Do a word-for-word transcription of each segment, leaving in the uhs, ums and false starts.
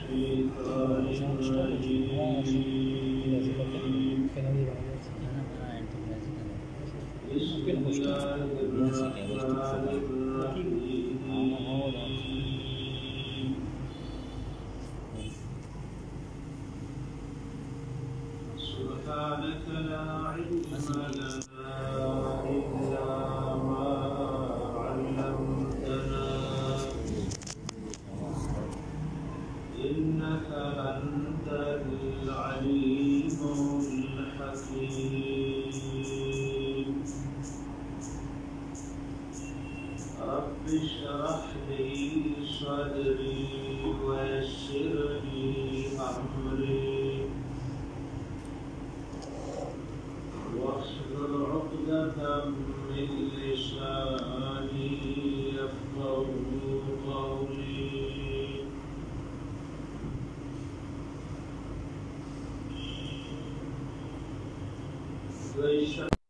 الشيطان الرجيم بسم الله الرحمن الرحيم سبحانك لا علم لنا إلا ما علمتنا إنك أنت العليم الحكيم رب اشرح لي صدري ويسر لي أمري واحلل عقدة من لساني يفقهوا قولي ويشهد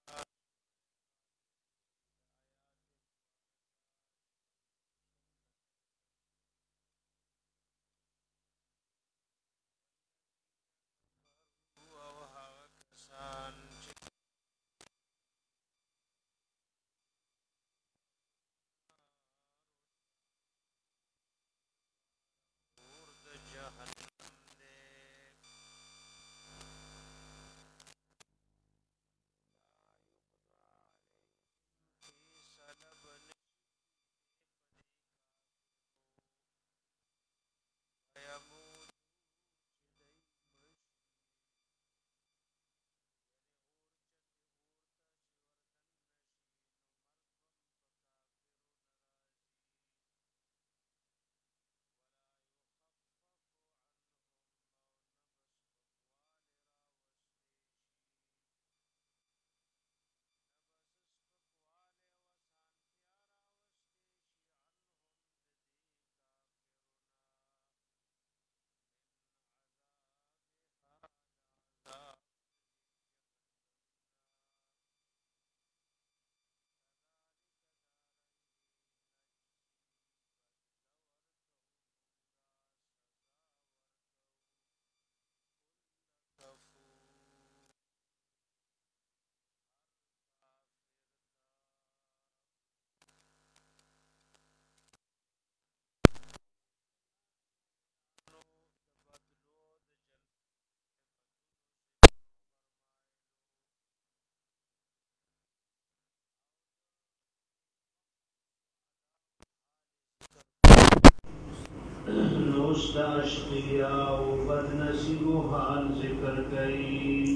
نوست اشقیاء و بدنصیب و حال ذکر گئی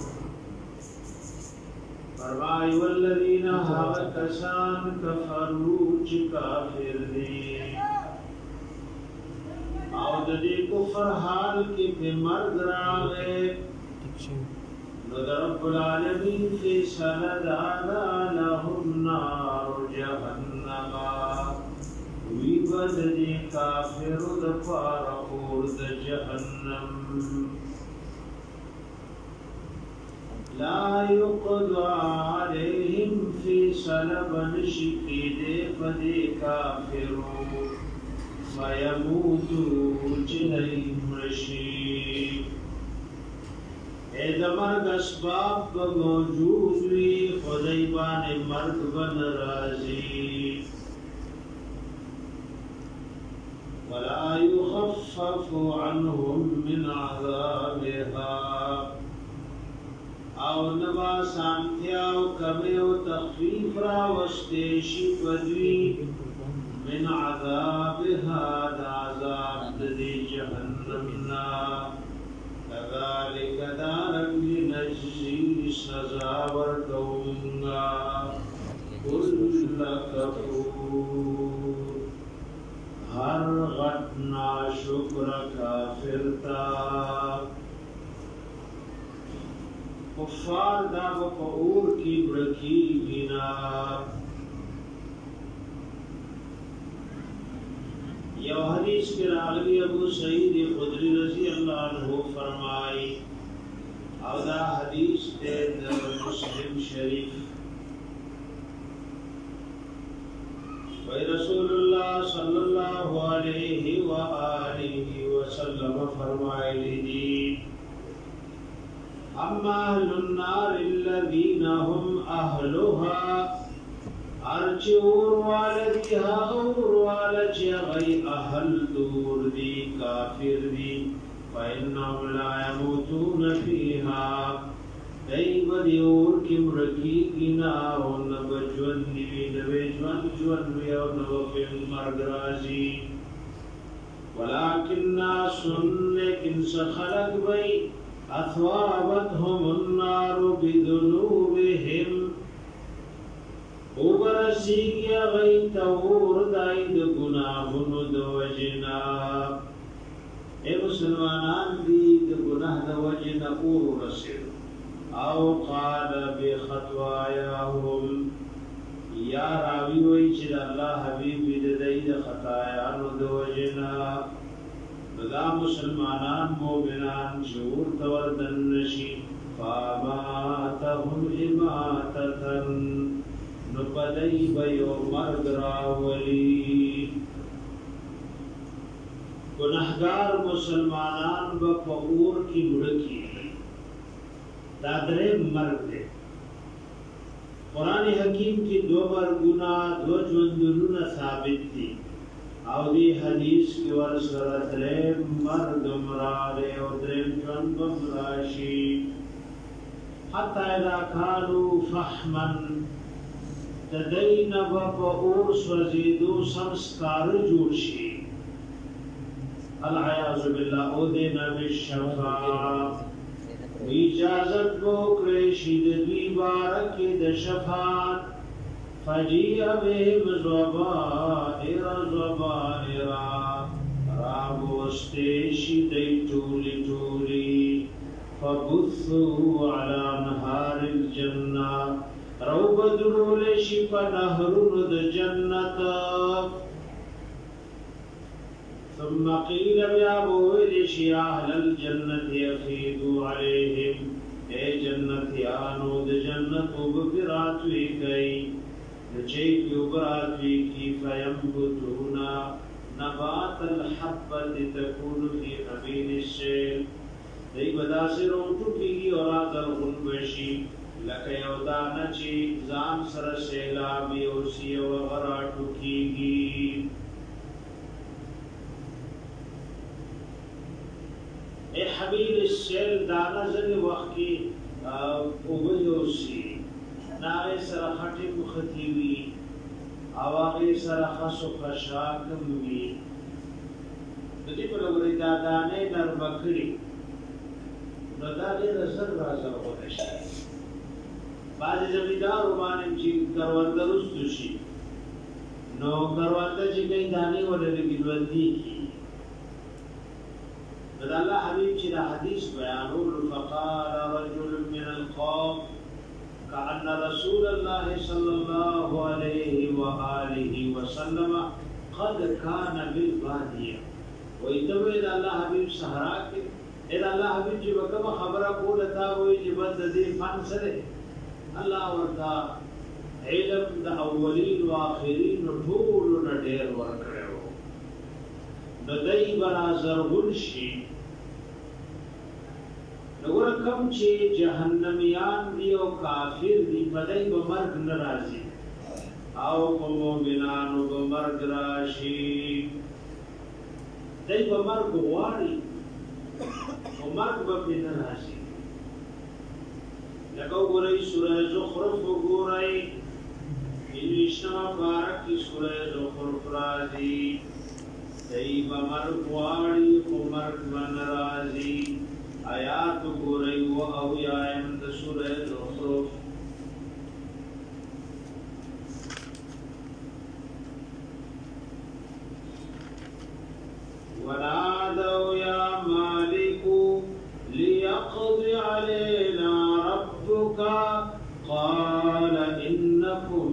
فرمائی والذین ها کسان کفروا چی کافر دی او دی کفر حال کی پی مرد راغے نو در رب العالمین فی سند آنا لهم نار جہنم ویبد دی کافر دفار خورد جہنم لا يقضى عليهم في سلب نشکی دے پدی کافر فیموتو چنئی مرشی اے دمرگ اسباب موجود وی خدیبان مرگ بن رازی ولا يخفف عنهم من عذابها او نبا سانتیاو کمیو تخفیف را وستیشی پدوی من عذابها دا عذاب دی جہنمنا كذلك دارنگ نجزی سزا ورکونگا کل کفور ہر غٹنا شکر کافر تا کفار دا بقعور کی برکی بنا یو حدیث کے راغلی ابو سعید خدری رضی اللہ عنہ فرمائی او دا حدیث دے در مسلم شریف وی رسول اللہ صلی اللہ علیہ وآلہ وسلم ويلدي أما أهل النار الذين هم أهلها أرجور والدها أور والدي غي أهل دور دي كافر دي فإنهم لا يموتون فيها دائب ديور كم ركيقنا ونبجون نبي نبجون جون ونبفن مرقرازي ولكن ناس لكن سخلق بي أثوابتهم النار بذنوبهم وبرسيك غي تور دايد گناهن دوجنا اے مسلمانان دی گناہ دوجنا اور رسل او قال بخطواياهم یا راوی وی چې الله حبیب دې د خطایانو دوجنا دا مسلمانان مومنان شعور توردن نشی فاماتهم اماتتن نپدئی بیو مرگ راولی گناہگار مسلمانان با فقور کی مڑکی دادرے مرگ دے قرآن حکیم کی دو مرگونا دو جوندلون ثابت دی او دی حدیث کی ورسر درم مرگ مرارے او درم جوند مراشی حتی اذا کانو فحمن تدین بپا اور سوزیدو سمسکار جوشی العیاذ باللہ او دینا بالشفاء اجازت بوکریشی دوی بارک د شفاعت فجیع بهم زبائر زبائر رابوستیشی دی تولی تولی فبثوا على انهار الجنة رو بدرولشی پا نهرون د جنت ثم قیل بیابویلشی اہل الجنت یفیدو علیہم اے جنتیانو د جنتو ببراتوی کئی چیکی وبراتوی کی فینبتونا نبات الحبت تکون فی حبین الشیل دی بداسی روٹو کی اور آدر غنبشی لکه یو دانه چې ځان سره سیلابي او سیو غراټو کیږي اے حبیب السیل دانه ځنې وخت کې اوبیوسی ناغې سره خټې مختی وي او هغې سره خسو خشاکم وي د دې په لوري دا دانې نرمه کړي نو دا ډېره زر رازرغونه شي بعضی زمیندارو باندې چې کرونده رستو شي نو کرونده چې کوي دانې ولري ژوندي کي نو د الله حبیب چې دا حدیث بیانولو فقال رجل من القوم كأن رسول الله صلى الله عليه وآله وسلم قد كان بالبادية وإتبه د الله حبیب صحرا کې د الله حبیب چې وکړه خبره کوله تا وایي چې بس د دې فن سره الله ورته علم د اولین و آخرین ټول ډېر ورکړو نو دای برا زرغون شي نور کم چې جهنميان دی او کافر دی بدای به مرګ ناراضي او مومنانو به مرګ راشي دای به مرګ غواړي او مرګ به ناراضي لکه وګورئ سوره زخرف وګورئ انشاء بارک کی سوره زخرف راځي دای به مرګ غواړي او مرګ به ناراضي آیات وګورئ او او یایم د سوره زخرف ونادوا يا مالك ليقضي علينا ربك قال إنكم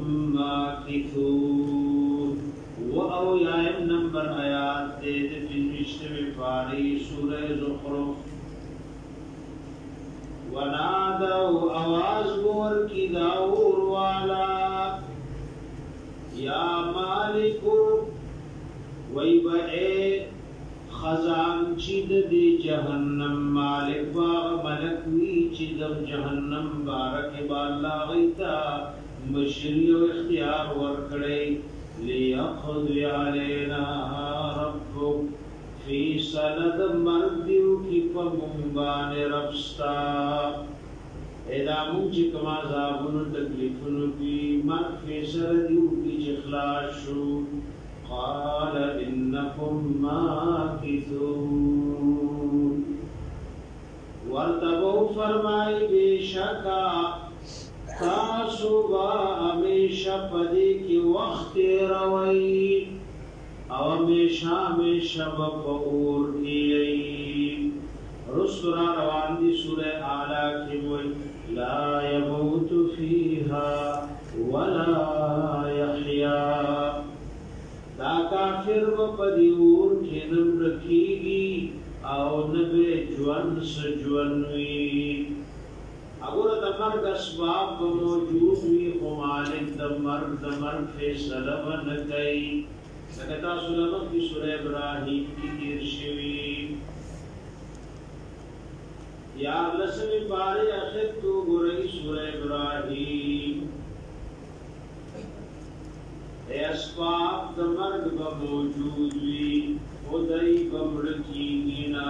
ماكثون وأو يایم نمبر آیات دے دے پنوشتوی پاری سورہ زخرف ونادوا آواز بور کی داور والا یا مالک وی با اے خزان چې د دې جهنم مالک باغ ملک وی چې د جهنم بارک با الله غیتا مشری او اختیار ورکړي لیقضی علینا ربک فی سند مردیو کی پمبان ربستا ایدا مونږ کوم عذابونو تکلیفونو کی مرګ فیصله دیو کی اخلاص شو قال انکم ماکثون ورتبو فرمائی بیشکا تاسو با ہمیشہ پدی کی وقت روئی او ہمیشہ ہمیشہ بپور کی رسول روان دی سورہ آلہ کی وی لا يموت فیہا ولا یحیا دا کافر و پدیور کنم رکھیگی او نبی جوان سجوانوی اگر دا مرگ اسباب موجود وی خمالک دا مرگ دا مرگ فیصلہ ونکئی سکتا سلمت کی سورہ ابراہیم کی دیر شوی یا لسمی پاری اخر تو گرئی سورہ ابراہیم اے اسباب دا مرگ با موجود وی خدای بمڑکی گینا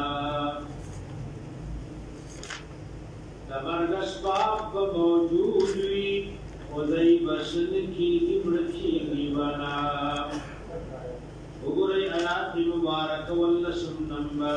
دا مرگ اسباب با موجود وی خدای بسن کی مڑکی گیوانا اگرئی آیات مبارک واللسم نمبر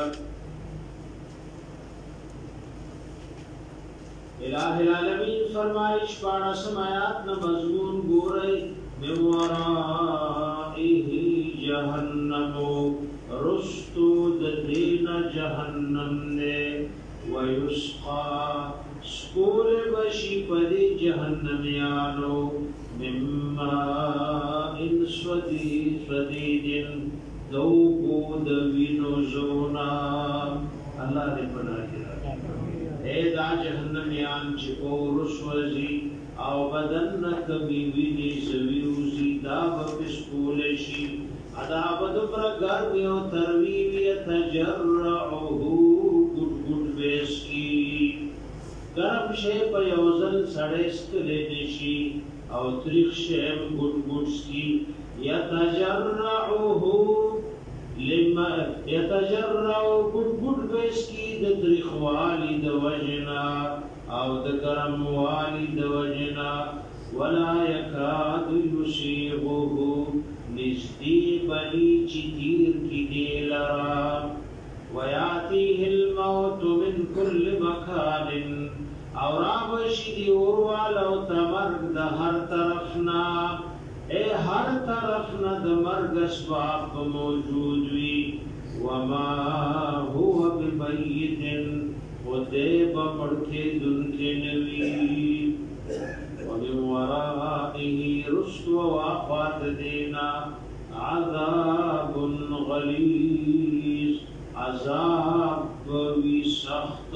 الہ العالمین فرمائش پاڑا سمایات نا مضمون گورئی من ورائه جہنم رستو دین جہنم نے ویسقا سکول بشی پدی جہنمیانو مما ان سدید دوبو دوینو زونا اللہ نے بنا دیا اے دا جہنمیان چکو رسوزی او بدن نکمی وینی سویوزی دا بپس پولشی ادا بدمر گرمی و ترویوی تجرعوہو گٹ گٹ بیسکی گرم شے پا یوزن سڑیست لینشی او تریخ شیم گٹ گٹسکی یتجرعوہو لما یتجرعو گٹ گٹ بیسکی دا تریخ والی دا وجنا او د کرم والد وجنا ولا يكاد يصيبه نزدي بلي چتير کی دیلرا وياتيه الموت من كل مكان او رابشدي اوروالو تمرگ د هر طرفنا اے ہر طرفنا د مرگ اسباب موجود وی وما هو بمیت ودے بمڑکے دن کے نوی ومن ورائه رسل وآخوات دینا عذاب غلیظ عذاب وی سخت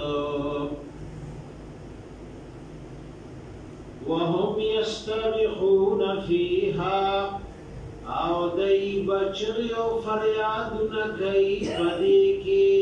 وهم يستبخون فيها او دی بچری و فریاد نکی بدی کی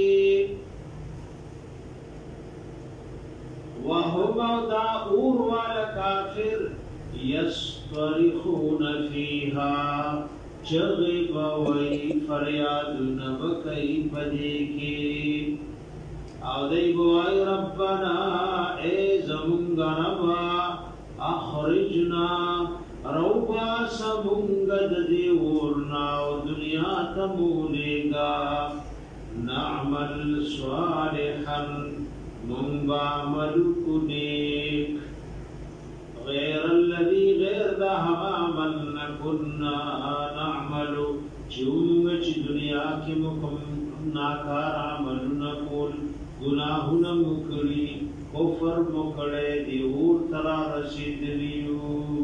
وهم دا اور والا کافر یصطرخون فیها چغب وی فریاد نبکی بدی کی او دی بوائی ربنا اے زمونگ ربا اخرجنا روبا سمونگد دیورنا و دنیا تمولےگا نعمل صالحا منبا ملک نیک غیر الذي غیر دا ہما عمل نکننا نعملو چونگ چی دنیا کی مکم ناکار عمل نکول گناہ نمکری کفر مکڑے دیور ترا رسید لیو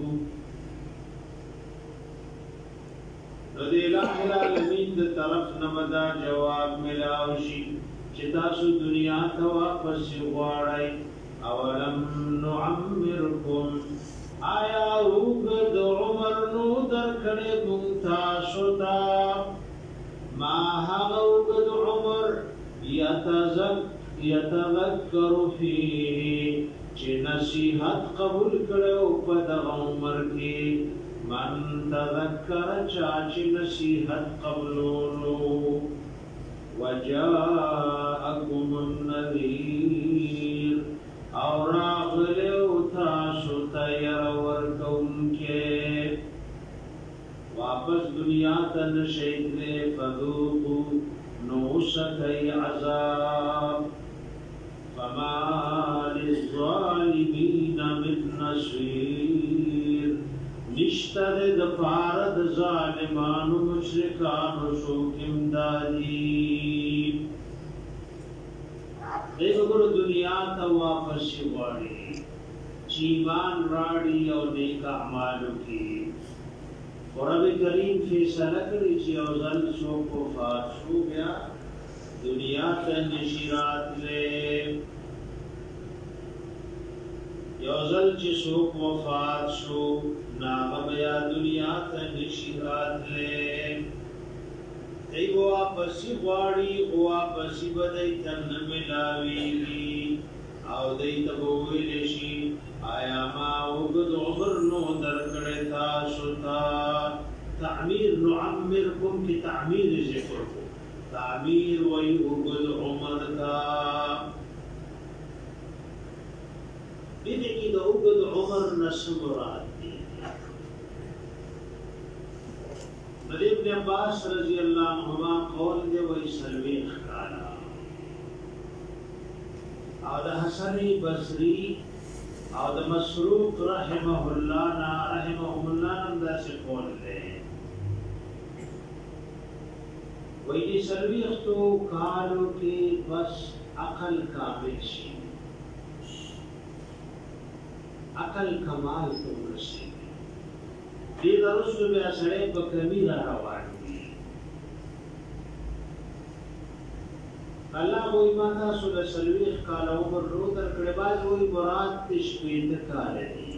رضی اللہ العالمین دا طرف نمدا جواب ملاوشی چتاسو دنیا تا واپس غواړی اولم نعمرکم آیا اوږد عمر نو درکړی موږ تاسو ته ما هغه اوږد عمر يتذكر فيه چې نصیحت قبول کړو په دغه عمر کې من تذکر چا چې نصیحت قبولولو وجاءكم النذير او راغلو تاسو ته ير ورکوونکې واپس دنیا ته نشئ تللی فذوقوا نو سکی عذاب فما للظالمین من نصير نشتر د پاره د ظالمانو مشرکانو څوک امدادي دغه دنیا ته واپس وړي چې ایمان راړي او نیک اعمال وکړي رب کریم فیصله کړی چې یو ځل څوک وفات شو بیا دنیا ته نشي راتلی یو ځل چې څوک وفات شو ناغه بیا دنیا ته نشي راتلی دی واپس غواړي واپس به دی ته نه ملاویږي او دی ته به ویلی شي آیا ما اوږد عمر نو درکړی تاسو ته تعمیر نعمرکم کی تعمیر ذکر کو تعمیر وی اوږد عمر ته دې کې د اوږد عمر نه څه مراد دی ابن عباس رضی اللہ عنہما قول دے وی سلویخ کالا او دا حسن بصری او دا مسروق رحمه اللہ نا رحمه اللہ نا دا سے قول دے وی دی سلویخ تو کالو کے بس عقل کامل شی عقل کمال تو رسی دې درسو بیا سره په کمی را روان دي الله وې ما تاسو له سلويخ کال عمر رو در کړه باز وې مراد تشبيه کال دي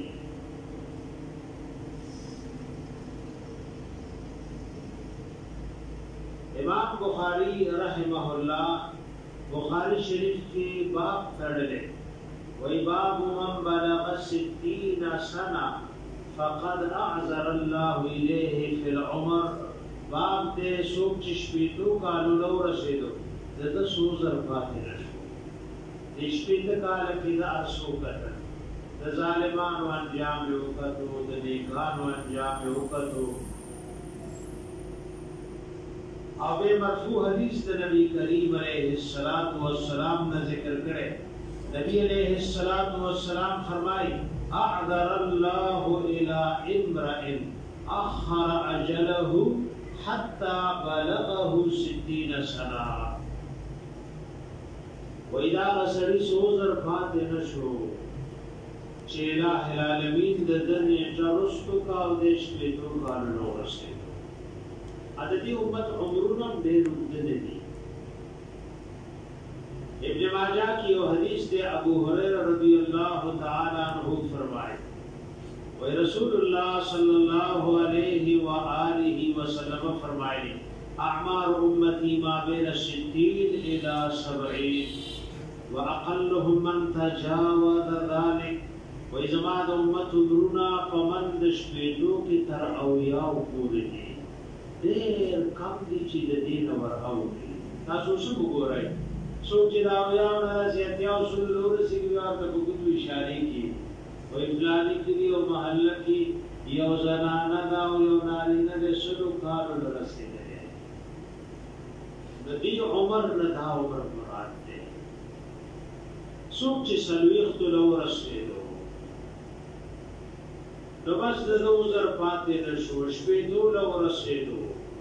امام بخاری رحمه الله بخاری شریف کې باب تړلې وې باب من بلغ ستين سنه فقد اعذر الله الیه فی العمر باب دې سوق چې شپېتو کالو نو رسیدو دته سوزر پاتې نشو دې شپېته کال کې دا ارسو کړه د ظالمانو انجام یو کتو د نیکانو انجام یو کتو او به مرفوع حدیث د نبی کریم علیه الصلاۃ والسلام نے ذکر کړي نبی علیہ الصلوۃ والسلام فرمائے اعذر الله الى امرئ اخر اجله حتى بلغه ستين سنه وإذا رسلی سوزر فاتح نشو چه الہ العالمین د دنیا چرستو کا او دیش لیتو کارنو رسیدو عددی امت عمرونم دیر امدن دی ابن ماجہ کی وہ حدیث دے ابو ہریرہ رضی اللہ تعالی عنہ فرمائے و رسول اللہ صلی اللہ علیہ وآلہ وسلم فرمائے اعمار امتی ما بین ستین الى سبعین واقلهم من تجاوز ذلك و ازماد امت عمرنا فمن دشپیدو کی تر اویاء پوری دی دیر کم دی چی دین ور اوی تاسو سب گو رہی سوچ داویاں نہ زیاتیاں سلور سیگوار ته بوګو اشاره کی او افلانی کی او محله کی یو زنانه دا او یو نارینه د شلو کارو رسیدلې د دې عمر نه دا عمر مراد ده سوچ سلويخت لو رسیدو نو بس د وزر پاتې نشو شپې دو لو رسیدو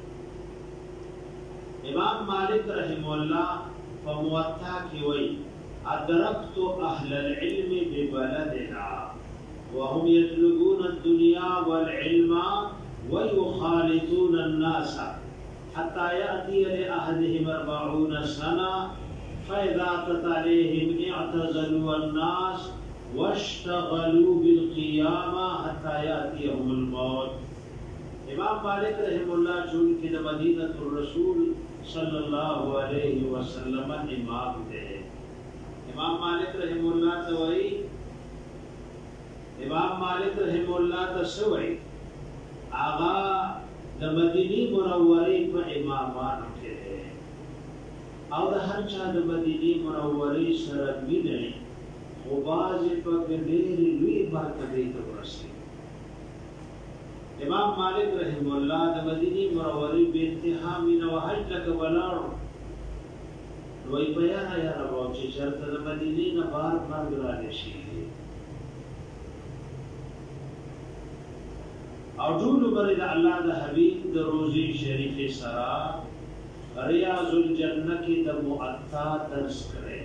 امام مالک رحم الله فموتا کی وی ادرکت اهل العلم ببلدنا وهم يطلبون الدنيا والعلم ويخالطون الناس حتى يأتي لأحدهم أربعون سنة فإذا أتت عليهم اعتزلوا الناس واشتغلوا بالقيامة حتى يأتيهم الموت امام مالک رحم الله چون کہ مدینہ الرسول صلی اللہ علیہ وسلم امام دے. امام مالک رحم اللہ توئی امام مالک رحم اللہ تسوئی آغا د مدینی منوری په امامانو کې او د هر چا د مدینی منوری سره مینه خو بعضې پکې ډېرې لوی مرتبې ته ورسېدل. امام مالک رحم الله د مدینی منورې بې انتها مینه و حج ته ولاړو نو وایي په یاره یاره به چې چېرته د مدینې نه بار مرګ رانشي او ټول عمر د الله د حبیب د روزي شریفې سره ریاض الجنه کې د مؤطا درس کړی.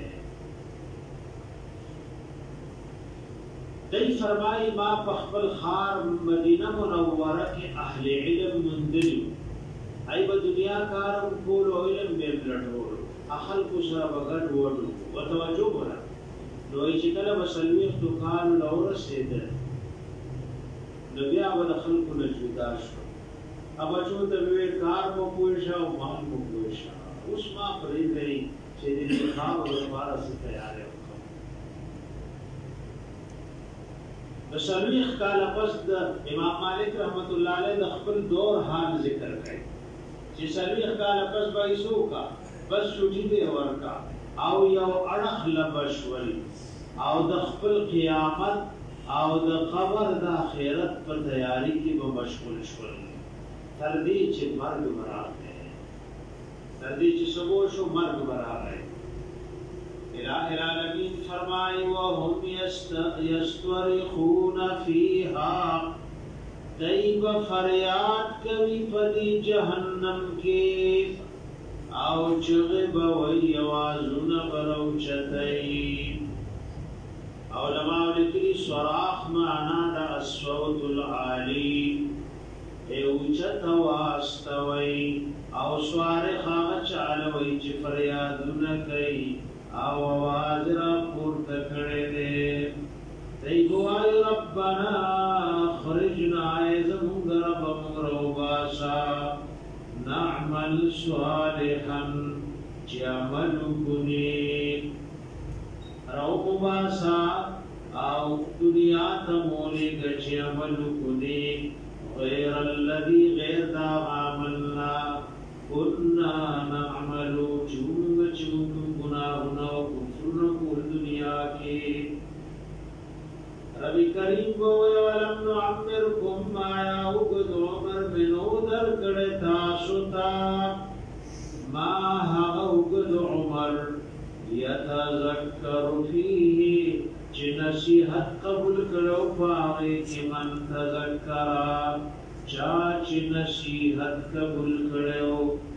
دی فرمائی ما پخبل خار مدینہ منورہ کے اہل علم مندلیو ای با دنیا کارم کولو علم بیم لڑھولو اخل کو سر بگڑ وڑو و توجہ برا نو ای چکل بسلویخ تو کالو لورا سیدر نبیا با دخل کو نجودا شو اب اچو تبوی کار مو پوشا و مان مو پوشا اس ما پرید گئی چید انتخاب و دوبارہ سے تیار ہے. بسلویخ کالا پس دا امام مالک رحمت اللہ علیہ دا خپل دور حال ذکر کئی چی سلویخ کالا پس بایسو کا بس چھوٹی دے ورکا او یو اڑخ لبشول او دا خپل قیامت او دا قبر دا خیرت پر تیاری کی بمشغول شول تردی چی مرگ مراد ہے تردی چی سبو شو مرگ مراد ہے. الہ العالمین فرمائی وهم یسترخون فیہا دیب فریاد کبھی پدی جہنم کے او چغب ویوازن بروچتئی. علماء لکلی صراخ معنا دا الصوت العالی اوچت واستوئی او صارخ چالوئی چی فریادن کئی او آواز را پورته کړی دی. دی وایي ربنا خرجنا ای زمونږ رب موږ راوباسه نعمل صالحا چې عمل وکړو راوباسه او دنیا ته مو لېږه چې عمل وکړو غیر الذي غیر دا عملنا كنا نعمل چونګ چونګ گناہنا و کفرنا کول دنیا کی. ربی کریم گوئے ولم نعمرکم مایا اگد عمر منو در کڑتا شتا ما حق اگد عمر یتذکر فیه چی نصیحت قبول کرو پاگے کی من تذکرہ چاچ نصیحت قبول کرو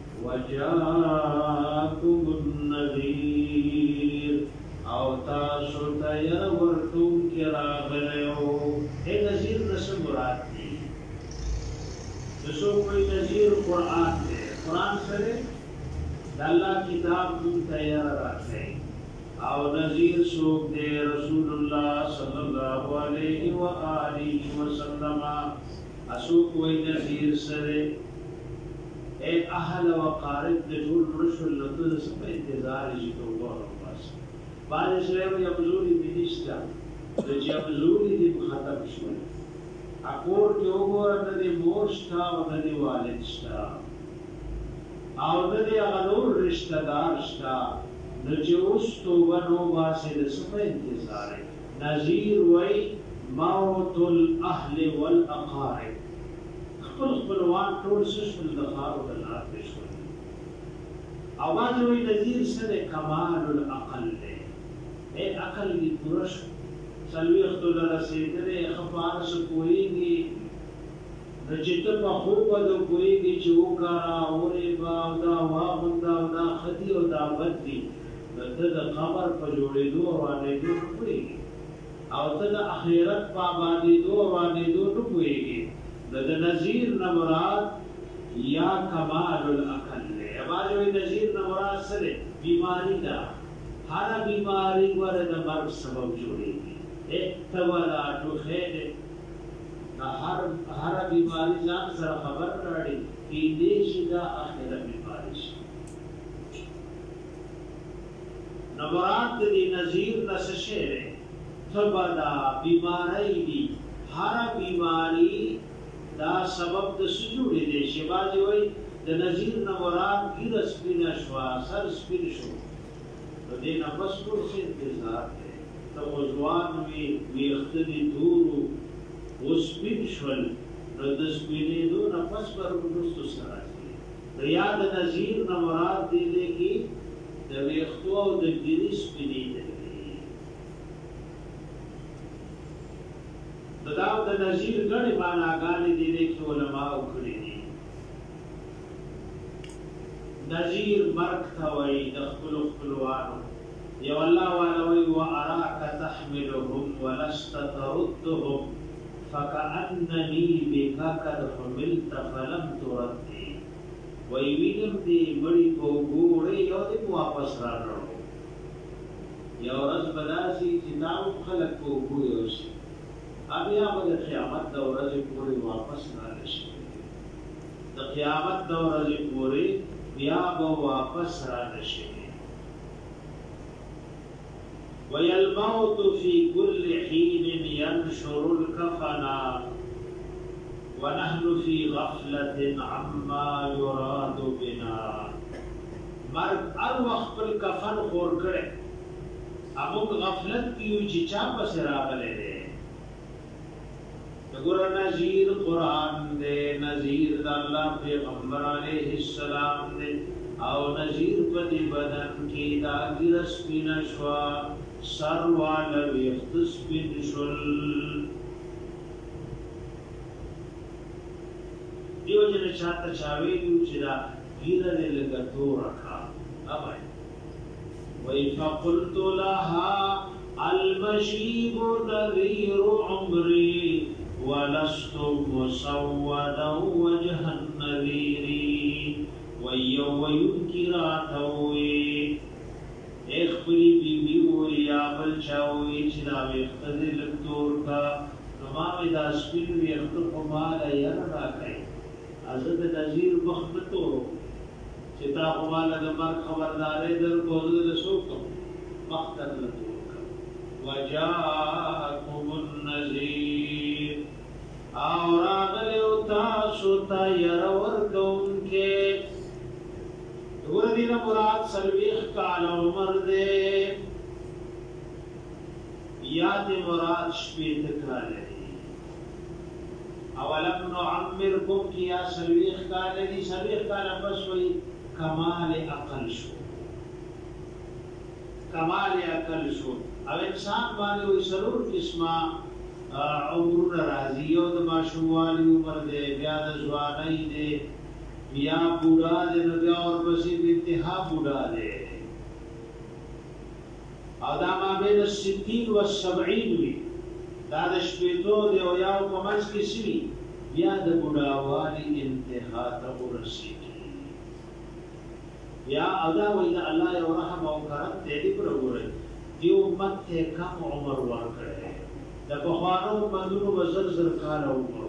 وجاکم النذیر او تاسو تیر ورکون کی راغلیو. اے نذیر نسل مراد دی جسو کوئی نذیر قرآن دے قرآن سرے اللہ کتاب من تیر راکھے او نذیر سوک دے رسول اللہ صلی اللہ علیہ وآلہ وسلم اسو کوئی نذیر سرے اے اہل و قارب دے ٹول رشو لطل سب انتظار جی تو گوھر باس بارے سرے و یبزوری دی نشتا جو یبزوری دی ختم شوئے اکور کے اوگور ندی مورشتا و ندی والدشتا او ندی اغنور رشتہ دارشتا نجی اس توبنو باسی دے سب انتظار نذیر وی موت الاہل والاقارب خپل خپلوان ټول سشل د خار او د لار پېښول. اواز وی نذیر سره کمال العقل دی اے عقل دی پرش سلویخ تو لرسیدلې خفار سو کویږي د چته په خوب د کویږي چې وکړه اورې با دا واغندا دا خدي او دا بدي د د خبر په جوړېدو باندې دوه کویږي او ته د اخرت په باندې دوه باندې دوه کویږي. د نذیر نمراد یا کمال العقل ہے. آواز وی نذیر نمراد سره بیماری دا ہر بیماری ور د مرگ سبب جوړیږي. ایک تولا ټوخه دې ہر ہر بیماری ځان سره خبر راړي کې دې شي دا اخره بیماری شي نبرات دی نظیر نسشے رے تبدا بیماری دی ہر بیماری دا سبب د سجوڑی دی شبازی وی د نظیر نبرات گیر سپین شوا سر سپین شو دینا بس کور سے انتظار دے تا غزوان وی ویختدی دورو و سپین شول رد سپینی دو نفس پر رستو سراسی ریا د نظیر نبرات دی دے کی د ویختو او د گیری سپینی دی داو د نظیر گڑی مانا گانی دی دے کی علماء اکڑی دی نظیر مرک تاوئی دخل اخلوانو یو اللہ والوی وَأَرَاكَ تَحْمِلُهُمْ وَلَسْتَ تَرُدُّهُمْ فَكَأَنَّنِي بِكَ قَدْ حُمِلْتَ فَلَمْ تُرَدِّ وَيْوِنم دی مڑی کو گوڑے یو دی واپس را رہو یو رز بداسی جتاو خلق کو گوڑے ہوشی اب یا بدا قیامت دورز پوری واپس نہ نشی دا قیامت دورز پوری یا با واپس را نشی وَيَلْمَوْتُ فِي كُلِّ حِينٍ يَنْشُرُ الْكَفَنَا وَنَحْنُ فِي غَفْلَةٍ عَمَّا يُرَادُ بِنَا مرد ار وقت پل کفن خور کرے اموک غفلت کیو چی چاپ سراغ لے دے گر نظیر قرآن دے نظیر دا اللہ پیغمبر علیہ السلام دے او نظیر پدی بدن کی دا گرس پین شوا سر والا ویختس پین شل دیو جن چاہتا چاوی دیو چرا گیرن لگا دو رکھا اب آئے وَإِذْ فَقُلْتُ لَهَا الْمَشِيبُ نَذِيرُ عُمْرِي وَلَسْتُ مُسَوَّدًا وَجْهَ النَّذِيرِ وَيَوْ وَيُنْكِرَاتَوِي اخبری بی بی ولی آبل چاوی چلا ویختدی لکتور کا نمامی دا سپین ویختر خمالا یر راکای ازد نظیر مخبتورو چتا خمالا دا مرک خبردارے در بوزد سوکم مختر لکتور کا وَجَاءَكُمُ النَّذِيرُ اور آگلے تاسو تا یرور کون کے وردین مراد سلویخ کال عمر دے یاد مراد شپیت کالے اولم نعمرکم کیا سلویخ کالے دی سلویخ کالا بس وی کمال عقل شو کمال عقل شو او انسان بانے وی سرور قسمہ عمرون رازی یو دا ماشوالی عمر دے بیاد زوانائی دے بیا بوڑا دے نبیا اور بسید انتہا بوڑا دے آداما بین الستین و السبعین وی دادا شپیتو دے و یاو پمنس کسی وی بیا دا بوڑا والی انتہا تا رسی کی یا ادا وی دا اللہ یو رحم و کرم تیری پر گورے دی امت تے کم عمر وار کرے دا بخوانو مندونو بزر زر کالا عمرو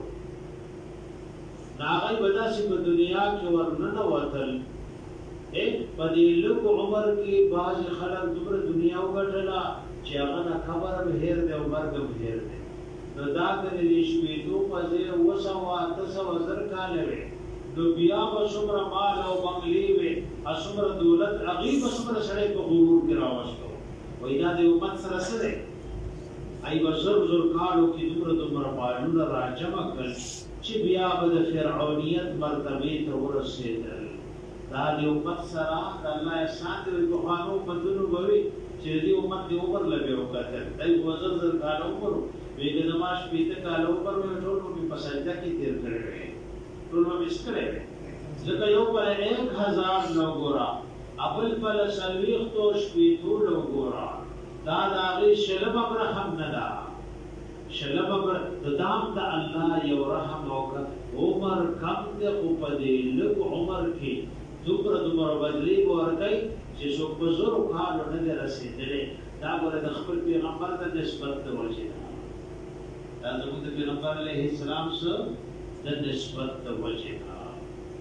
ناغی بدا سی با دنیا کی ورنن وطل ایک بدیلک عمر کی باز خلق دمر دنیا گٹلا چی اغنا کبر بھیر دے و مرگ بھیر دے نو دا کنی دیش بیتو پزے وسا و آتسا وزر کالوے نو بیا با سمر مال و بنگلیوے اسمر دولت اغیب اسمر سڑے پا غرور کی راوستو وینا دے امت سرسدے ای بزر زر کالو کی دمر دمر مالون را جمع کر چی بیا بد فرعونیت مرتبی تا ورسیدل دا دی امت سرا دا اللہ احسان دی بخوانو امتونو بوی چی دی امت دی عمر لگے وقتل دی وزر زر کالو عمرو ویگه نماش پیتا کالو عمر وی ٹولو بی پسجدہ کی تیر کرے رہے ٹولو بی اس کرے رہے زکا یو پر ایک ہزار لو گورا اپل پل سلویخ توش پیتو لو گورا دا داغی شلب ابرحم ندا شلب ابر دام دا اللہ یو رحم ہوگا عمر کم دے خوپدے لگ عمر کی دبر دبر بدلی بورگئی جسو بزرگ کالو ندے رسی دلے دا گورے دخبر پیغمبر دا نسبت دا وجہ دا زمود پیغمبر علیہ السلام سے دا نسبت دا وجہ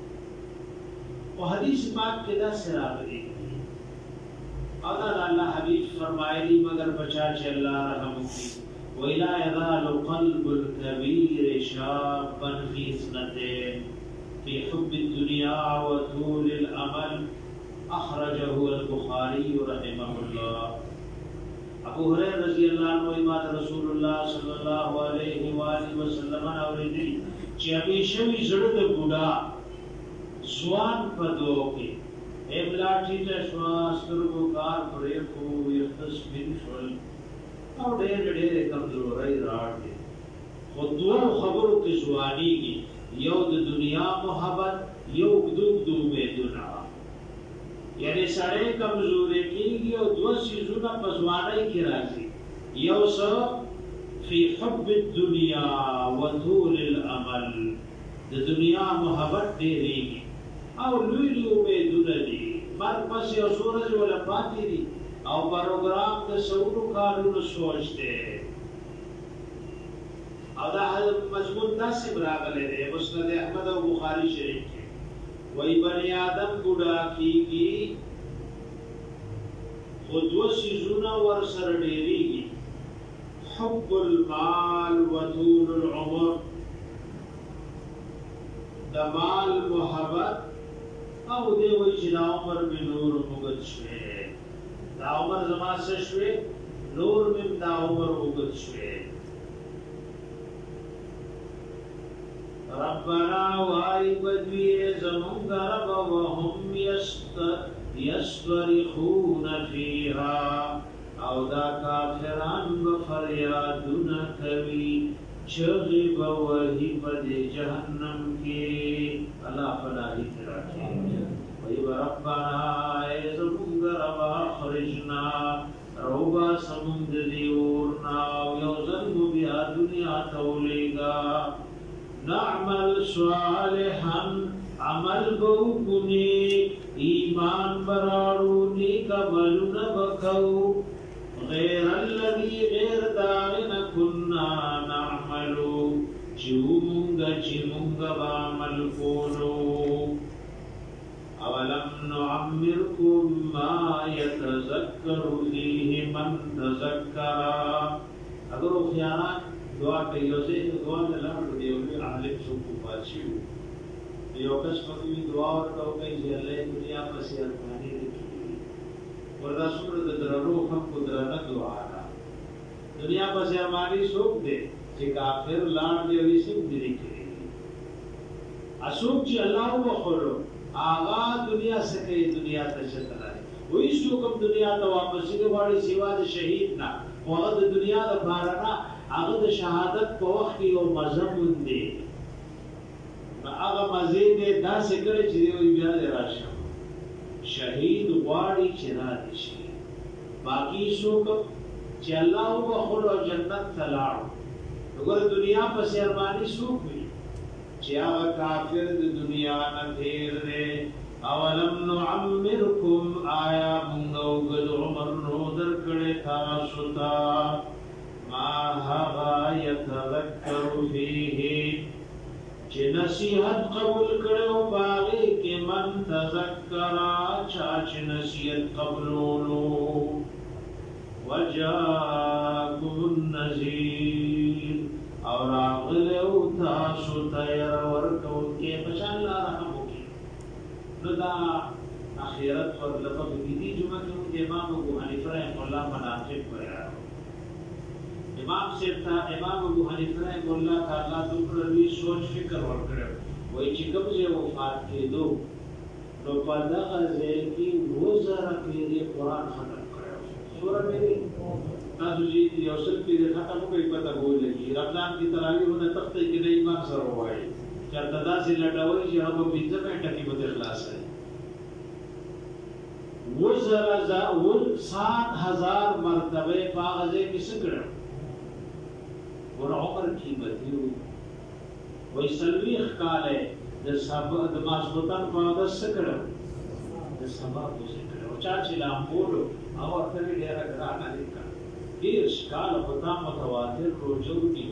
و حدیث پاک کے دا سراغ دی اور دا اللہ حبیب فرمایلی مگر بچا چې الله رحم وکړي ویلا یذال قلب الكبير شابا في سنته في حب الدنيا وطول الامل اخرجه البخاري رحمه الله ابو هريره رضی الله عنه ایمان رسول الله صلی الله علیه و آله وسلم اوریدي چې همیشه وی زړه د بوډا ځوان په دوه کې ابلاټی ته شواسترګو کار پرې کو یختص بن شول او ډېر ډېر کمزوري راځي خو دوه خبرو کې ځوانيږي یو د دنیا محبت یو د دوه دنیا یعنی سړی کمزوري کېږي او دوه سيزونه په ځوانۍ کې راځي یو څه فی حب الدنيا وطول الامل د دنیا محبت ډېرېږي او لوی لوی امیدونه دي بر پس یو سورج ولا پاتې دي او پروګرام د سورو کارونو سوچ دی او دا مضمون داسې راغلی دی مسند احمد او بخاری شریف کې وای بنی آدم ګډا کیږي خو دوه سيزونه ور سره ډېریږي حب المال وطول العمر د مال محبت او دی وی چې دا عمر به نور وګت شوه دا عمر زما څه شوه نور مم دا عمر وګت شوه ربنا وای بدوی زمونږ رب وهم یست یصرخون فیها او دا کافران بفریادونه کوي چغی بوهی پد جہنم کی اللہ فلاحی تراکی وی ربنا اے زمونگ ربا خرجنا روبا سمونگ دیورنا ویوزنگ بیا دنیا تولیگا نعمل صالحا عمل بوکنی ایمان برارونی کبلن بکو غیر الذي غیر داغن كنا نعمل چومونگا چمونگا بعمل کولو اولم نعمركم ما يتذكر فيه من تذكر اگر وہ خیانات دعا کئیو سے دعا نے لڑ دیولی عالم سوکو پاچیو یو کس پکوی دعا ورکو کئی جی اللہ دنیا پسی ارکانی رکھی وردا سمر درنو خم کو درنه دعا را دنیا پس ارمانی سوک دے چې کافر لان دی وی سیم دی کړي اسوک چې الله وخورو آغا دنیا سکه دنیا ته چتلای وې سوکم دنیا ته واپس کېږي سیوا د شهید نه هغه د دنیا د بارنا هغه د شهادت په وخت کې یو مزمون دی هغه مزید داسې کړي چې دی بیا راشه شهید غواړي چې را دي شي باقی څوک چې الله وبخل او جنت ته لاړ وګوره دنیا په سرمانی څوک وي چې هغه کافر د دنیا نه تیر دی اولم نعمرکم آیا موږ وګد عمر نو درکړې تاسو ته ما هغه يتذكر فيه چې نصیحت قبول کړو باغې کې من تذکر چا چې نصیحت قبولولو وجاءكم النذير او راغلو تاسو ته ير ورکو کې بشان الله رحم وکړي نو دا اخرت پر لفظ دي جمعه کې امام ابو حنیفه رحمه الله مناقب بیان امام سیتا امام ابو حنیفه رحمه الله تعالی دومره وی سوچ فکر ورکړ وای چې کوم ځای وفات کېدو نو په دغه ځای کې روزه کې قرآن ختم کړو سورہ مې تاسو چې یو څل کې ختم کوي پته ګولې رمضان کې تراویحونه تخته کې نه ایمان سره وایي چې تدا سي لټوي چې هغه په پنځه منټه کې به خلاص شي وزرا ز ول سات هزار مرتبه باغزه کې سکړو ور عمر کی بدیو وای سلوی خاله د سبا د ماسوتن په د سکړو د سبا په سکړو چا چې لا مولو او ورته ډیر غرانا دي کا هیڅ کال په تا متواتر روزو دی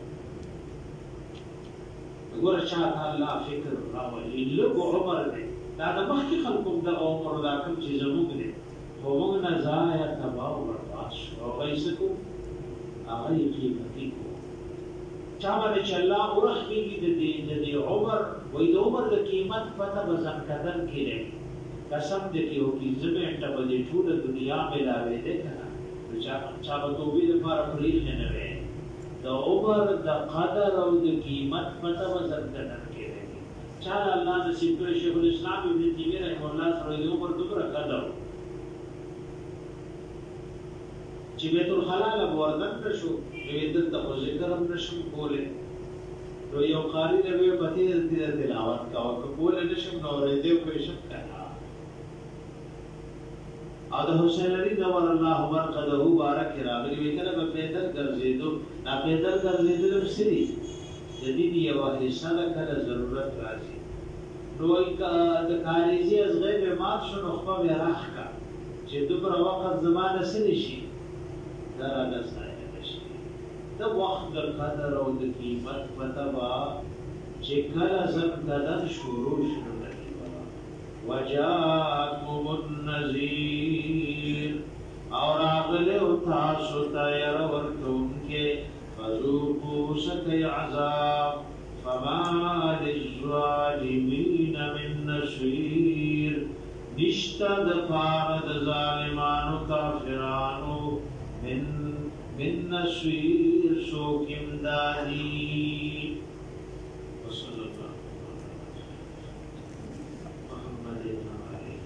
وګوره چې الله فکر راولي له عمر دی دا د مخکې خلکو د عمر دا کوم چې زموږ دی ومن نزایا تباہ و برباد شو او غیسکو آغای قیمتی کو چاہمانے چا اللہ ارحمی کی دی عمر وی دی عمر دی قیمت پتا بزن کدن کی رہی قسم دے کی ہو کی زمین تا بدی ٹھول دنیا میں لاوے دے کنا چاہمہ توبی دی پارا پریخ نوے دا عمر دا قدر او دی قیمت پتا بزن کدن کی رہی چاہلا اللہ نصیب کرے شیخ الاسلام ابن تیمیہ رحمہ اللہ صلی اللہ علیہ عمر دبرا قدر چی بیت الخلال اب وردن نشو ایدن تا خو ذکرم نشم کولے تو یو قاری نبی پتی دلتی در تلاوت کا وکا کولے نشم نوریدیو پیشم کنا آدھا حسین علی نور اللہ مرقدہو بارک راغلی ویکنا با پیدل گرزیدو نا پیدل گرزیدو لم سری جدید یہ حصہ لکنا ضرورت رازی نو ایک دکاریزی از غیب مات شو نخبا بیراخ کا چی دبرا وقت زمان سنشی درہ نسائی نشی تب وقت در قدر او در قیمت فتبا چی کل ازم کدن شروع شروع نکی با وجاکم النذیر اور آغلے اتاسو تایر ورکون کے فذوقو سکی عذاب فما للظالمین من نصیر نشتا دفارد ظالمانو کافرانو من من نصیر سوکم دادی وصل اللہ محمد علیہ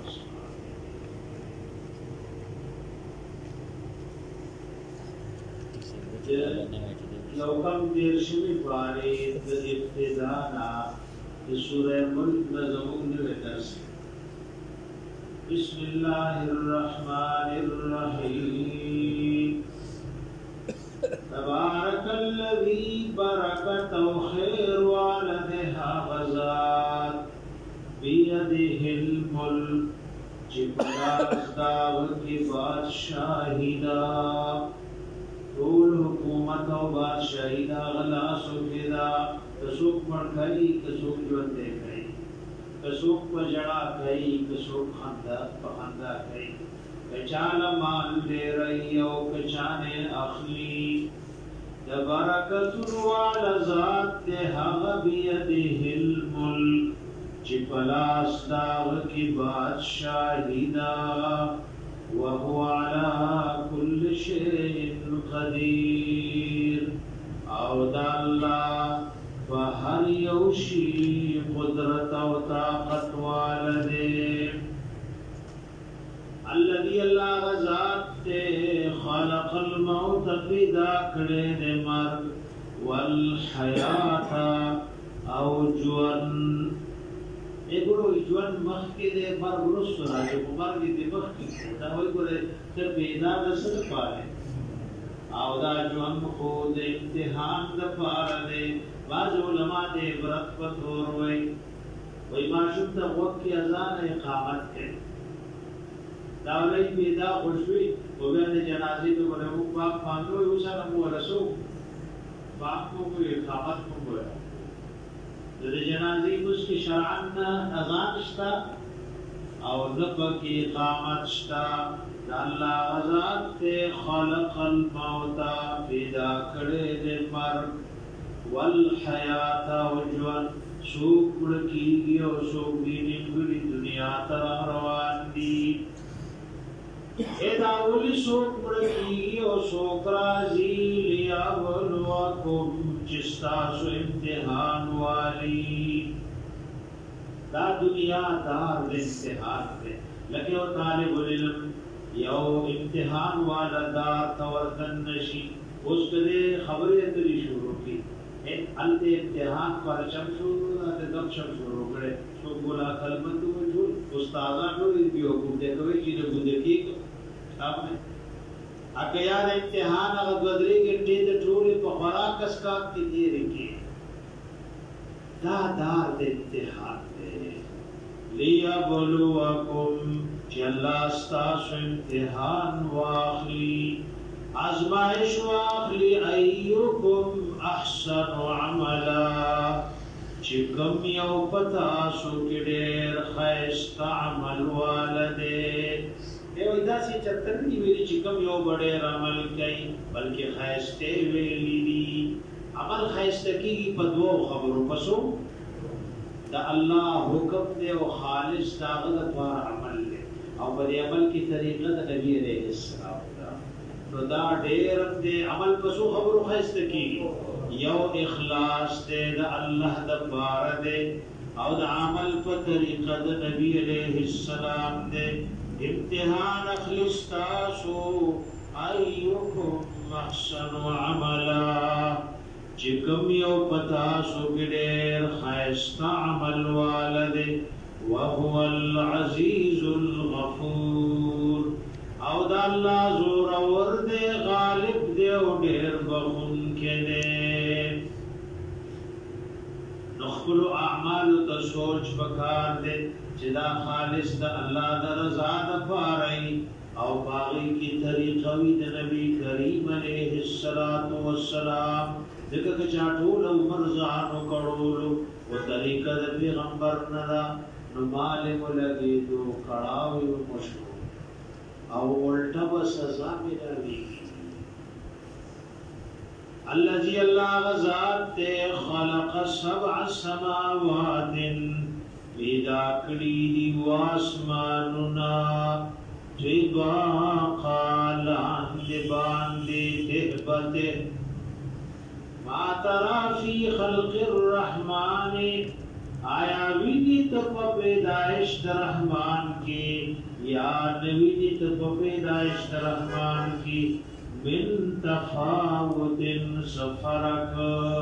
وسلم یو کم دیر شوی پاری ابتدانا سورہ ملک نظمون نوے درس بسم اللہ الرحمن الرحیم تبارک الذی برکت و خیر والدہا غزات بیدہ الملک چپلاس داو کی بادشاہی دا طول حکومت و بادشاہی دا غلاس و فدا کسوک مرکلی کسوک جوندے کئی کسوک پجڑا کئی کسوک خندہ پخندہ کئی کچانا مال لے رہی او کچانے اخلی دبرکت والا ذات دے حق بیدہ الملک چپلاس داغ کی بادشاہی دا وهو على كل شيء قدير او دا اللہ فهر يوشي قدرت و طاقت والدے الذي اللہ غزات تے خلق الموت پیدا کرے دے مرگ والحیات او جون ایگرو جون مخ کے دے مرگ رسو راجے مرگ دے مخ کی دا ہوئی گرے تر پیدا نسل پارے او دا جون خود امتحان دا پارا دے بعض علماء دے عبرت پتور ہوئی وی معشوم تا وقت کی ازان اقامت ہے داولی پیدا خوشوی وہ بیان جنازی تو بڑے وہ باپ پاندو ہے اسا نمو رسو باپ کو کوئی اقامت کو گویا در جنازی اس کی شرعن ازان شتا او نبا کی اقامت شتا اللہ غزات تے خلق الموتا پیدا کرے دے مرگ والحیات وجوان سوک بڑکی گی اور سوک دینی بڑی دنیا ترہ روان دی ایداولی سوک بڑکی گی اور سوک رازی لیا بلوکم چستاسو امتحان والی دا دنیا دار امتحان دے لکہ وہ طالب العلم یو امتحان والا دار توردن نشی اس کدے خبری اتری شروع کی التے امتحان پر چم شروع آتے دم شم شروع کرے سو بولا کلمت وجود استاذان ہوئی بھی حکم دے کوئی چیز بودے کی آپ نے اگر یاد امتحان اگر بدری گھنٹے دے ٹھولی پا خوراک اسکاک کی دیر کی دا دار دے امتحان دے لیبلوکم چی اللہ استاس امتحان واخلی آزمائش واخلی ایوکم احسن عملا چی کم یو پتاسو کی دیر خیست عمل والدے دیو داسې چرته نه دي ویلي چې کوم یو ډېر عمل کوي بلکې ښایسته ویلي دي عمل ښایسته کېږي په دوو خبرو پسو د الله حکم دی او خالص د هغه لپاره عمل دی او په دې عمل کې طریقه د نبی علیه السلام ده نو دا ډېر دی عمل پسو خبرو ښایسته کېږي یو اخلاص دی د الله لپاره دی او د عمل په طریقه د نبی علیه السلام دی امتحان اخلص تاسو ایوکم احسن عملا چې کوم یو پتاسو کې ډېر ښایسته عمل والده وهو العزیز الغفور او د الله زور اور دی غالب دی او ډېر بخښونکی دی نو خپلو اعمالو ته سوچ پکار دی چې دا خالص د الله د رضا دپاره او باغی کی طریقه وی د نبی کریم علیه الصلاۃ والسلام دغه که چا ټول عمر ځانو کړولو او طریقه د پیغمبر نه دا نو مال ولګي دو کړهو یو مشکو او ولټه به سزا ملوي الذي الله غزاد خلق سبع سماوات پیدا کړی دی واسمانونه طباقا لاندې باندې تهبته ما ترى في خلق الرحمن آیا ویني ته په پیدائش رحمان کې یا نویني ته په پیدائش رحمان کې من تفاوت سفرک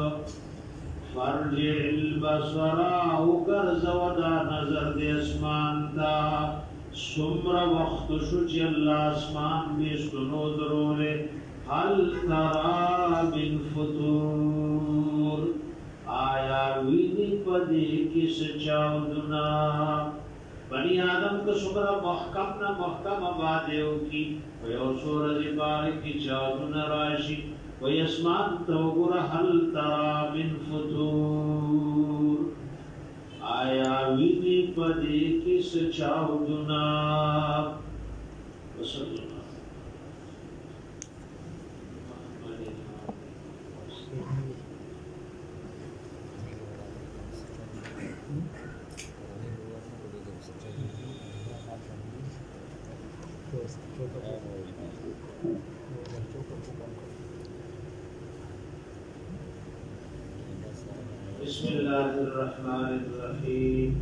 فرجع البصر او گرزو دا نظر دی اسمان تا سمر وقت شو چی اللہ اسمان بیستنو درولے حل ترا من فطور آیا وینی پدی کس چاودنا بنی آدم کا سمر محکم نا محکم آبادیو کی ویو سورج باری کی چاودنا راشی ویسمان توگر حل ترا من فطور آیا وینی پدی کس چاودنا وصل اللہ بسم الله الرحمن الرحيم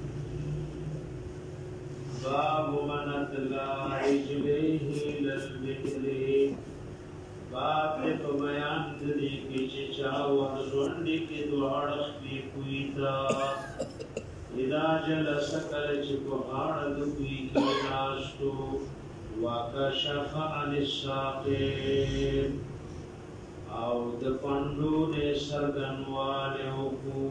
باب من اتلى رجليه للذكر باب په بیان دي کې چې چا ورځوندې کې دواړه خپې کوي تا اذا جلس کله چې په غاړه د کوي کې ناشتو وکشف عن الساقين او د پندو نه سرګنواله کو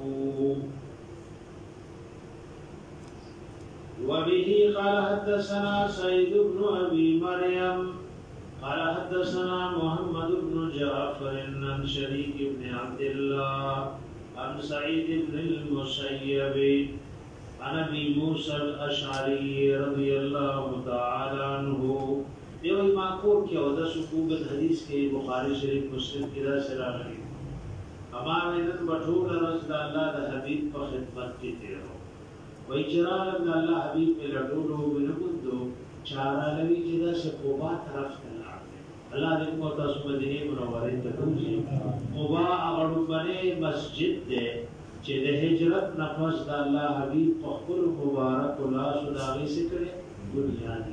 وبه قال حدثنا سعيد بن ابي مريم قال حدثنا محمد بن جعفر عن شريك بن عبد الله عن سعيد بن المسيب عن ابي موسى الاشعري رضي الله تعالى عنه دیو ماکور کې او د سکوبت حدیث کې بخاری شریف مسلم کې دا سره راغلي امام نن بټول رس د الله د حبیب په خدمت کې تیرو وای چرال د الله حبیب په لټولو ونګدو چارا لوي چې دا سکوبا طرف ته لاړ الله دې کو تاسو مدینه منوره ته کوزي قباء اغړو باندې مسجد دې چې د هجرت نفس د الله حبیب په خپل مبارک الله سوداغي سره دنیا دی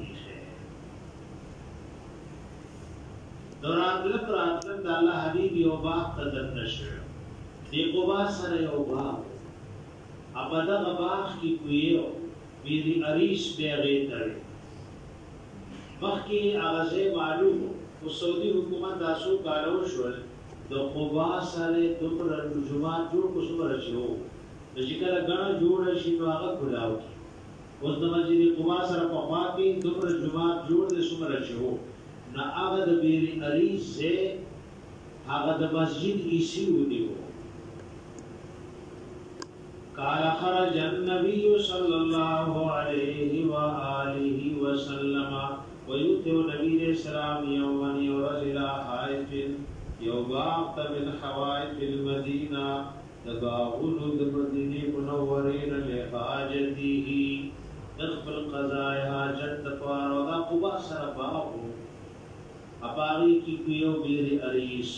دوران لک راتلن دا اللہ حبیب یو باغ تدر نشر دی قبا سر یو باغ اپا دا باغ کی کوئیو بیدی عریش بیغی تره مخ کی آغازه معلوم و سعودی حکومت داسو کارو شول دا قبا سر دمر جماعت جوڑ کو سمر چیو دا چکر گنا جوڑ شی نو آغا کلاو کی اس دا مسجد قبا سر پخوا کی دمر جماعت جوڑ دے سمر چیو نا آغا دا بیری عریض سے آغا دا مسجد ایسی ہونی ہو قال خرج النبی صلی اللہ علیہ وآلہ وسلم ويوتيو نبي السلام يوما يورز إلى حائف يوباقت من حوائف المدينة تباغل المدينة منورين لحاجته نخبر قضاء حاجت تفار وذا قبا سرباغو اپاغی کی پیو بیر اریس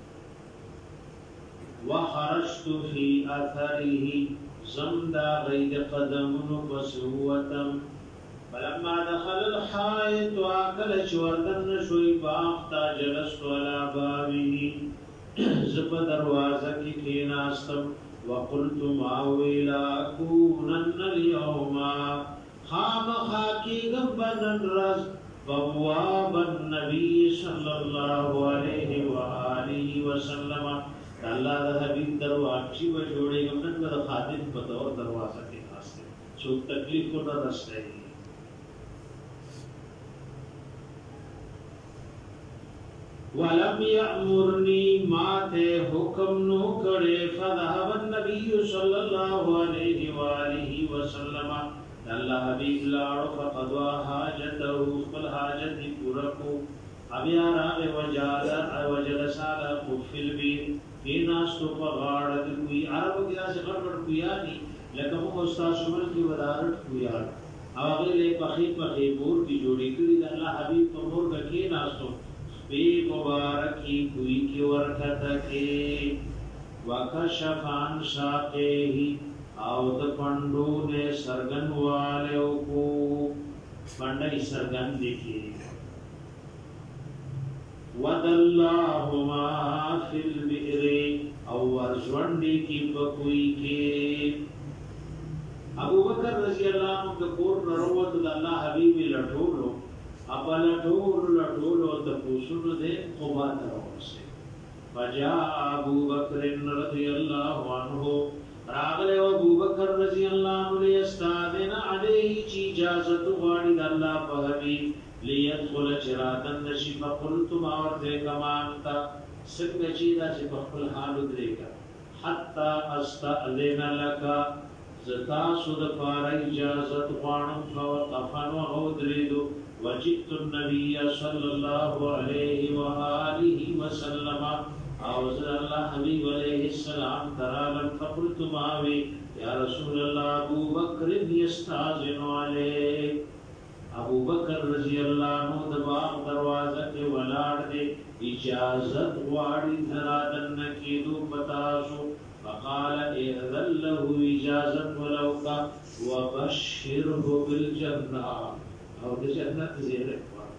وخرجت في اثره زمدا غید قدمن بسوتم فلما دخل الحائط واكل شوردن شوي باغتا جلست على بابه زب دروازه کی کیناستم وقلت ما ویلا اكونن اليوم خام خاکی گبنن رز بواب النبي صلى الله عليه وآله وسلم اللہ دا حبیب دروازی بجوڑے گمنن دا خادم بطور دروازہ کے ناستے سو تکلیف کو نہ رستے ہیں وَلَمْ يَأْمُرْنِي مَاتِ حُكْمْ نُكَرِ فَذَهَبَ النَّبِيُّ صَلَّى اللَّهُ عَلَيْهِ وَآلِهِ وَسَلَّمَ اللہ حبیب لاڑو فقضوا حاجته قل حاجتی پورکو ابی آراغ وجالا وجلس على قف البيت في ناستو پغاڑت کوئی عرب کیا سے غربڑ کویانی لکہ وہ استاذ عمر کی ودارت کویان آغی لے پخی پخی بور کی جوڑی کری دا اللہ حبیب پمور بکی ناستو بے مبارکی کوئی کی ورکتا کے وکشف عن ساقیہی او د پندو نے سرگن والے کو پندای سرگن دیکھی ودلہما فی البئر او ورزوندی کی بکوئی کے ابو بکر رضی اللہ عنہ کا کور نروت دا اللہ حبیبی لٹولو اپا لٹول لٹولو دا پوسن دے قبات رو سے فجاء ابو بکر رضی اللہ عنہ راغل ابو بکر رضی اللہ عنہ لیستاذن علیہ چی اجازت غاڑی اللہ پہمی لیدخل چراتن نشی فقلتم آورتے کمانتا سنگ چیدہ چی پخل حالو دریگا حتی استاذن لکا زتاسد پار اجازت غاڑم فوقفن وغودریدو وجئت النبی صلی اللہ علیہ وآلہ وسلم اوزر اللہ حبیب علیہ السلام ترالم فقلت ماوی یا رسول اللہ ابو بکر یستازن علیہ ابو بکر رضی اللہ عنہ دباغ دروازہ کے ولاڑ دے اجازت واری دھرادن کی دو بتاسو فقال اذن له اجازت ولوکا وبشره بالجنہ اور جنت زیر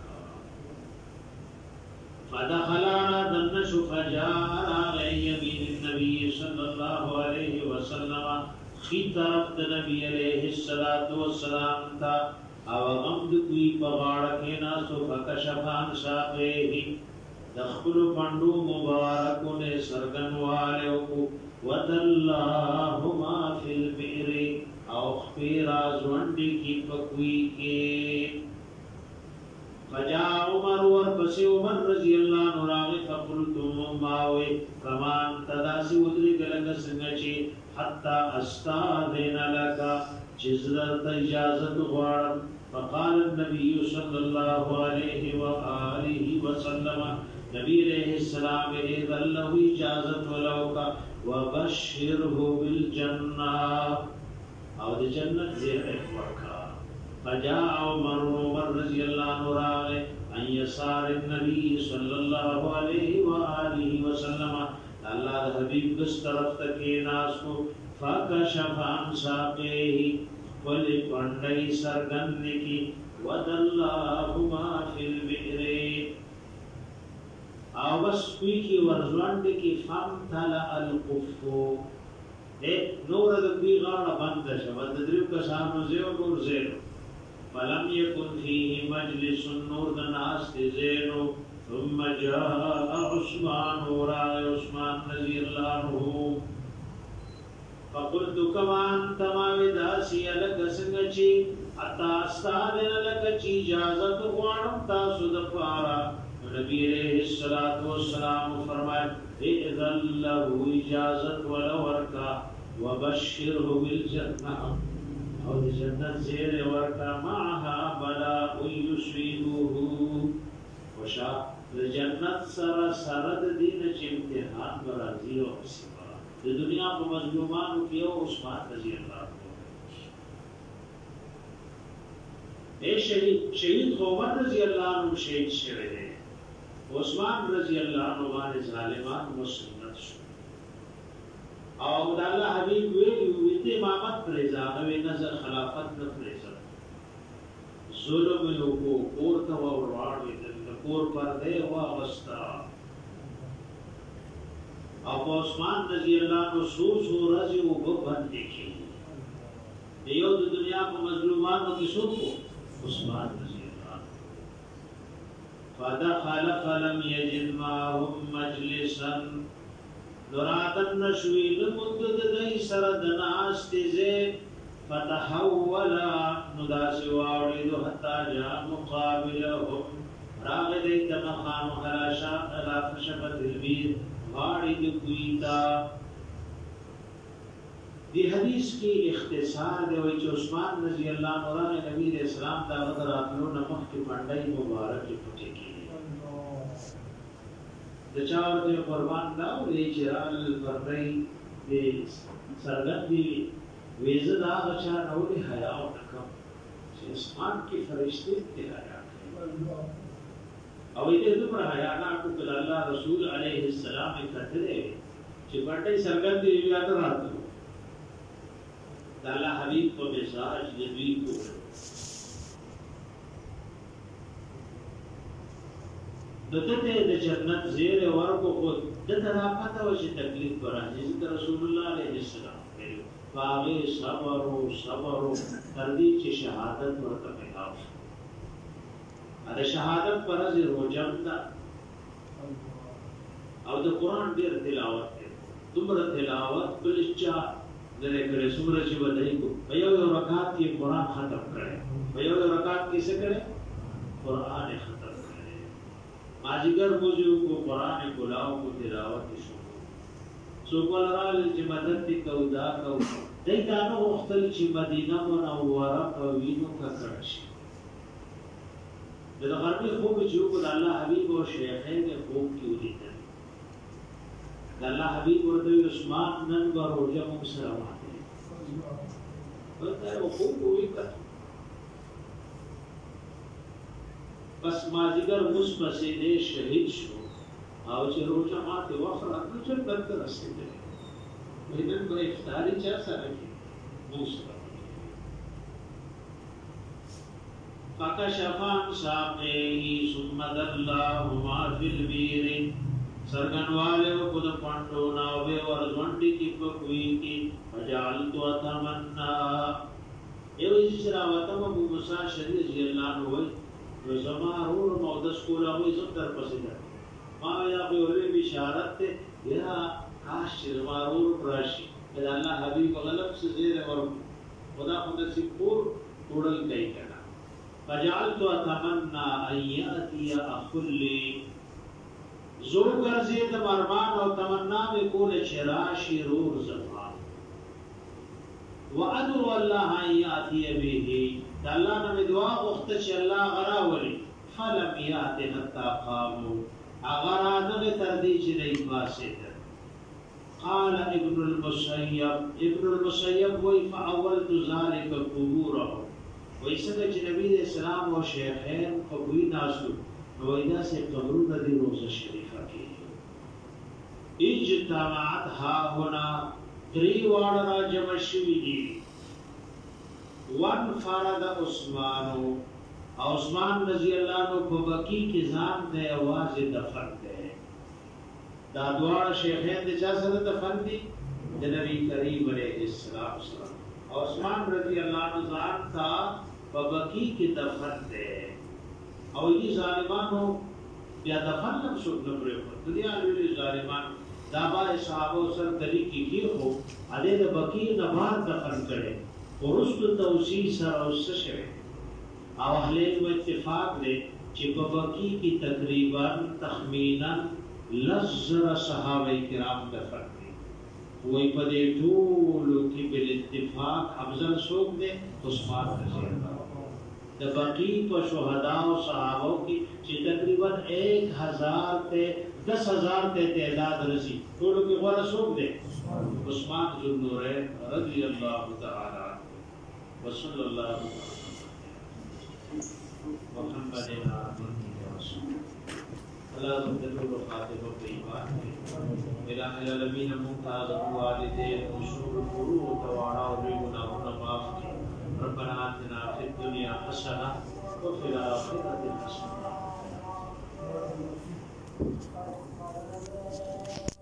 فدخلنا دنش فجاء على يمين النبي صلى الله عليه وسلم خي طرف نبی علیہ الصلوۃ والسلام تا او غمد کوئی پغاڑ کے ناسو فکشفان ساقیہ دخل پندو مبارک نے سرگن والے کو ودلہما فی البئر او خفیرا زوندی کی پکوئی کے فجاء عمر ورپس عمر رضی اللہ عنہ راغی فقلتم ماوی کمان تداسی ودری گلنگ سنگچی حتی استاذین لکا چیزدر اجازت غوارم فقال النبی صلی اللہ علیہ وآلہ وسلم نبی علیہ السلام اذن له اجازت ولوکا وبشره بالجنہ او دی جنت زیر ورکا فجاء عمر عمر رضی اللہ عنہ راغے ان یسار النبی صلی اللہ علیہ وآلہ وسلم اللہ حبیب کس طرف تکی ناس کو فکشف عن ساقیہ ولی پندائی سرگن کی ودلہما فی البئر او بس کوئی کی ورزوند کی فامتلع القفو ایک نور دکوی غاڑا بند شود دریو کسانو زیو نور زیرو فلم يكن فيه مجلس النور دناس زينو ثم جاء عثمان وراء عثمان رضي الله عنه فقلت كما انت ما وداسي لك سنگچي اتا استاذن لك چي اجازت غوانم تاسو دفارا نبی علیہ الصلوۃ والسلام فرمائے اذن له اجازت ولو ورکا وبشره بالجنہ او د جنت زیر ورکا معها بلاء یصيبه وشا د جنت سره سره د دین چې امتحان برازي او مصیبت د دنیا په مظلومانو کې او عثمان رضی الله عنه اے شهید شهید عمر رضی الله عنه شهید شوی دی عثمان رضی الله عنه باندې ظالمان مسلمان شو او د الله حبیب ویلي وي ته امامت پرېزا نو نظر خلافت نه پرېزا ظلم یو کو اور ته ورواړې د کور پر دی واغستا او عثمان رضی الله عنه سو سو رضی او باندې کې یو د دنیا په مظلومانو کې څوک عثمان رضی الله عنه فدخل فلم يجد معهم مجلسا نراتن نشوی نمود دای سر دناس تیزه فتحول نداسی واردو حتی جا مقابلهم راغ دیت مخام خلاشا خلاف شفت البیر وارد کویتا دی حدیث کی اختصار دے وی چو عثمان رضی اللہ عنہ نبی علیہ السلام دا غدر آتلو نمخ کی پندائی مبارک پٹے کی دچاور دے قربان داو دے چرال پردائی دے سرگت دی ویزد آغا چاہ نولی حیاء نکم چه عثمان کی فرشتے تے حیاء او ایتے دمرا حیاء ناکو کل اللہ رسول علیہ السلام اکترے چه پردائی سرگت دی ویادر آتلو دا اللہ حبیب کو مزاج نبی کو دته د جنت زیر ورکو خود د ترا پته و چې تکلیف برازي د رسول الله علیه السلام باغ صبر او صبر تر دې چې شهادت ورته پیدا شو دا شهادت پر از روزم دا او د قران ډیر تلاوت دی دومره تلاوت بلچا دغه کړه سورہ چې ودای کو په یو رکعت کې قران ختم کړي په یو رکعت کې څه کړي قران ختم کړي ماجیګر موجو کو قران کلاو کو تلاوت شروع سو کولرال چې مدد دې کو دا کو دای دا نو وختل چې مدینه منوره په وینو کا کړشي د غربي خوب چې کو د الله حبيب او شیخین خوب کې ولیدل د الله حبيب ورته عثمان نن ورو جمع سره وته ورته خوب وی کړ بس ماجیګر اوس پسې دې شهید شو او چې روزه ماته وخت راځي چې تر رسیدل وینن به افطاری چا سره کې موسره فکشفان ساقیه ثم دلهما فی البیر سرگنوالے و خود پانڈو ناوے ورزونڈی کی پکوئی کی فجعلتو اتمنى ایو اسی سراواتم ابو موسیٰ شریع رضی اللہ عنہ ہوئی جو زمارور مقدس کولا ہوئی زم در پسیدہ ماں یا قیولی بشارت تے یا کاش زمارور پراشی کہ اللہ حبیب غلب سے زیر ورم خدا خود سی پور توڑل کئی کرنا فجعلتو اتمنى ایاتی اخلی زور گرزید مرمان و تمنا میں کول شراشی رور زمان وعدو اللہ آیاتی بیہی تا اللہ نمی دعا اختش اللہ غرا ولی فلم یاتی حتی قامو اغرانم تردیج نہیں باسد قال ابن المسیب ابن المسیب وی فاولت ذالک قبورہو ویسا کہ نبی علیہ السلام و شیخین قبوی ناسو ویدہ سے قبرون دی روزہ شریفہ کی اجتماعت ہا ہونا تری وارنا جمع شوی دی وانفرد عثمانو عثمان رضی اللہ عنہ کو بکی کی ذات دے آواز دفن دے دا دوار شیخین دے چاہ سر دفن دی نبی کریم علیہ السلام عثمان رضی اللہ عنہ ذات تا بکی کی دفن دے او یہ ظالمانو بیا دفن لم سوک نبرے ہو دنیا علیولی ظالمان دابا صحابہ سر دلی کی کی ہو عدے دا بکی نبار دفن کرے ورست توسیع سر او سشوے او اہلین و اتفاق دے چی بکی کی تقریبا تخمینا لزر صحابہ کرام دفن دے वही पदे टूल की बिल इत्तिफाक अफजल सोक दे उस्मान रज़ी अल्लाह द बाकी को शुहदा और सहाबा की ची तकरीबन एक हजार ते दस हजार ते तादाद रसी टूल की वाला सोक दे उस्मान ज़ुन्नूरैन रज़ी अल्लाह तआला व सल्लल्लाहु मुहम्मदिन अब्दुहु व रसूलुहु अल्लाह तब्दलु खातिबु बीमान मेरा अलमीन मुमताज़ वालिदैन उसूल फुरूद तवारा बिगुना गुना माफ की रब्बना आतिना फिद दुनिया हसना व फिल आखिरति हसना।